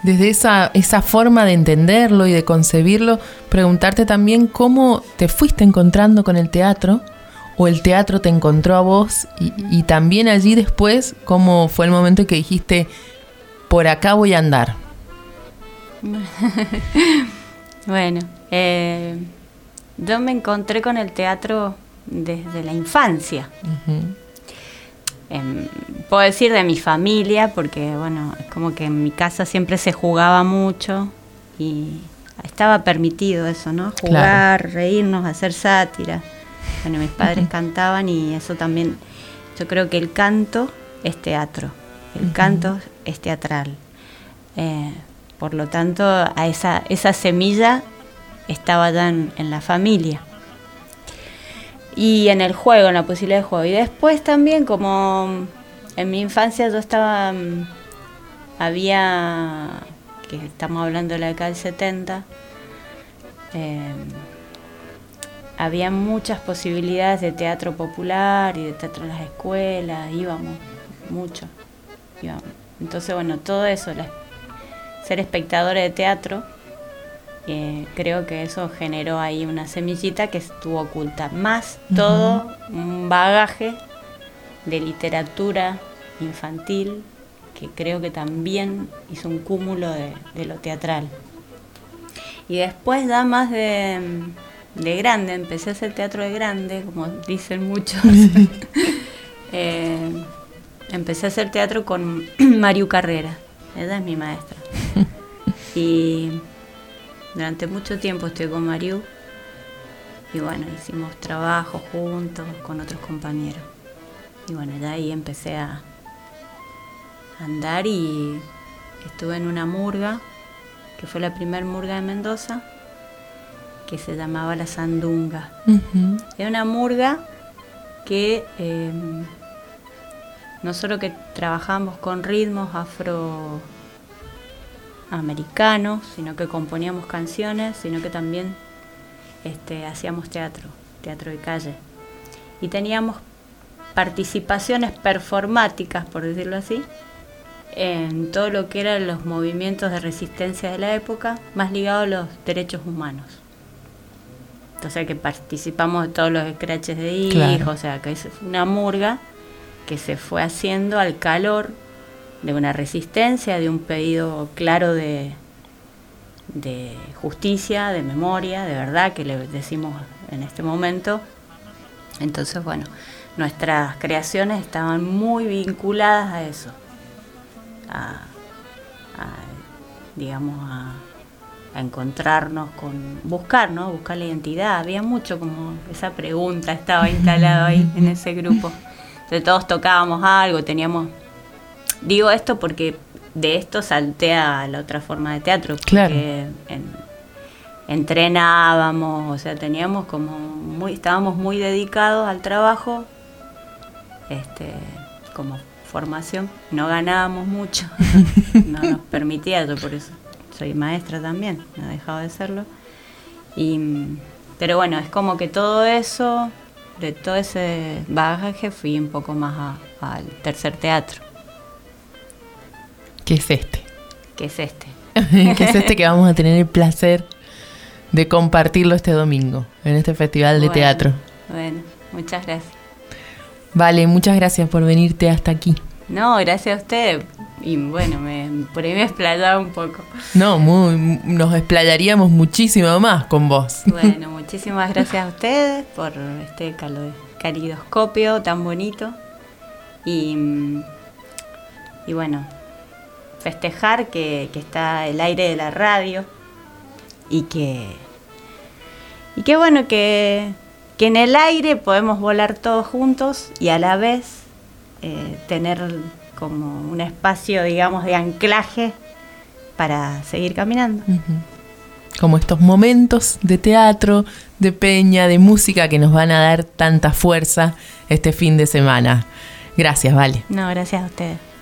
desde esa forma de entenderlo y de concebirlo, preguntarte también cómo te fuiste encontrando con el teatro, o el teatro te encontró a vos, y también allí después, cómo fue el momento en que dijiste, por acá voy a andar. Bueno, yo me encontré con el teatro desde la infancia. Uh-huh. Puedo decir de mi familia, porque bueno, es como que en mi casa siempre se jugaba mucho y estaba permitido eso, ¿no? Jugar, claro, reírnos, hacer sátira. Bueno, mis padres cantaban, y eso también, yo creo que el canto es teatro, el canto es teatral. Por lo tanto, a esa semilla estaba ya en la familia. Y en el juego, en la posibilidad de juego. Y después también, como en mi infancia yo estaba, que estamos hablando de la década del 70, había muchas posibilidades de teatro popular y de teatro en las escuelas, íbamos mucho. Entonces, bueno, todo eso, ser espectadora de teatro, creo que eso generó ahí una semillita que estuvo oculta. Más todo un bagaje de literatura infantil que creo que también hizo un cúmulo de lo teatral. Y después, ya más de grande, empecé a hacer teatro de grande, como dicen muchos. Empecé a hacer teatro con Mariu Carrera, ella es mi maestra. Y durante mucho tiempo estuve con Mariu, y bueno, hicimos trabajo juntos con otros compañeros. Y bueno, de ahí empecé a andar, y estuve en una murga, que fue la primer murga de Mendoza, que se llamaba La Sandunga. Uh-huh. Era una murga que no solo que trabajábamos con ritmos afroamericanos, sino que componíamos canciones, sino que también hacíamos teatro de calle. Y teníamos participaciones performáticas, por decirlo así, en todo lo que eran los movimientos de resistencia de la época, más ligados a los derechos humanos. Entonces, que participamos de todos los scratches de hijos, claro. O sea, que es una murga que se fue haciendo al calor de una resistencia, de un pedido claro de justicia, de memoria, de verdad, que le decimos en este momento. Entonces, bueno, nuestras creaciones estaban muy vinculadas a eso, a encontrarnos con, buscar la identidad. Había mucho como esa pregunta estaba instalada ahí en ese grupo. Entonces todos tocábamos algo, digo esto porque de esto salté a la otra forma de teatro, porque claro. Entrenábamos, o sea, teníamos estábamos muy dedicados al trabajo, como formación, no ganábamos mucho, no nos permitía, yo por eso soy maestra también, no he dejado de serlo. Pero bueno, es como que todo eso, de todo ese bagaje, fui un poco más al tercer teatro. ¿Qué es este? ¿Qué es este? ¿Qué es este que vamos a tener el placer de compartirlo este domingo, en este festival de teatro? Bueno, muchas gracias. Vale, muchas gracias por venirte hasta aquí. No, gracias a usted. Y bueno, por ahí me explayaba un poco. No, nos explayaríamos muchísimo más con vos. Bueno, muchísimas gracias a ustedes por este calidoscopio tan bonito. Y bueno, festejar que está el aire de la radio y que bueno, que en el aire podemos volar todos juntos y a la vez tener como un espacio, digamos, de anclaje para seguir caminando. Uh-huh. Como estos momentos de teatro, de peña, de música que nos van a dar tanta fuerza este fin de semana. Gracias, Vale. No, gracias a ustedes.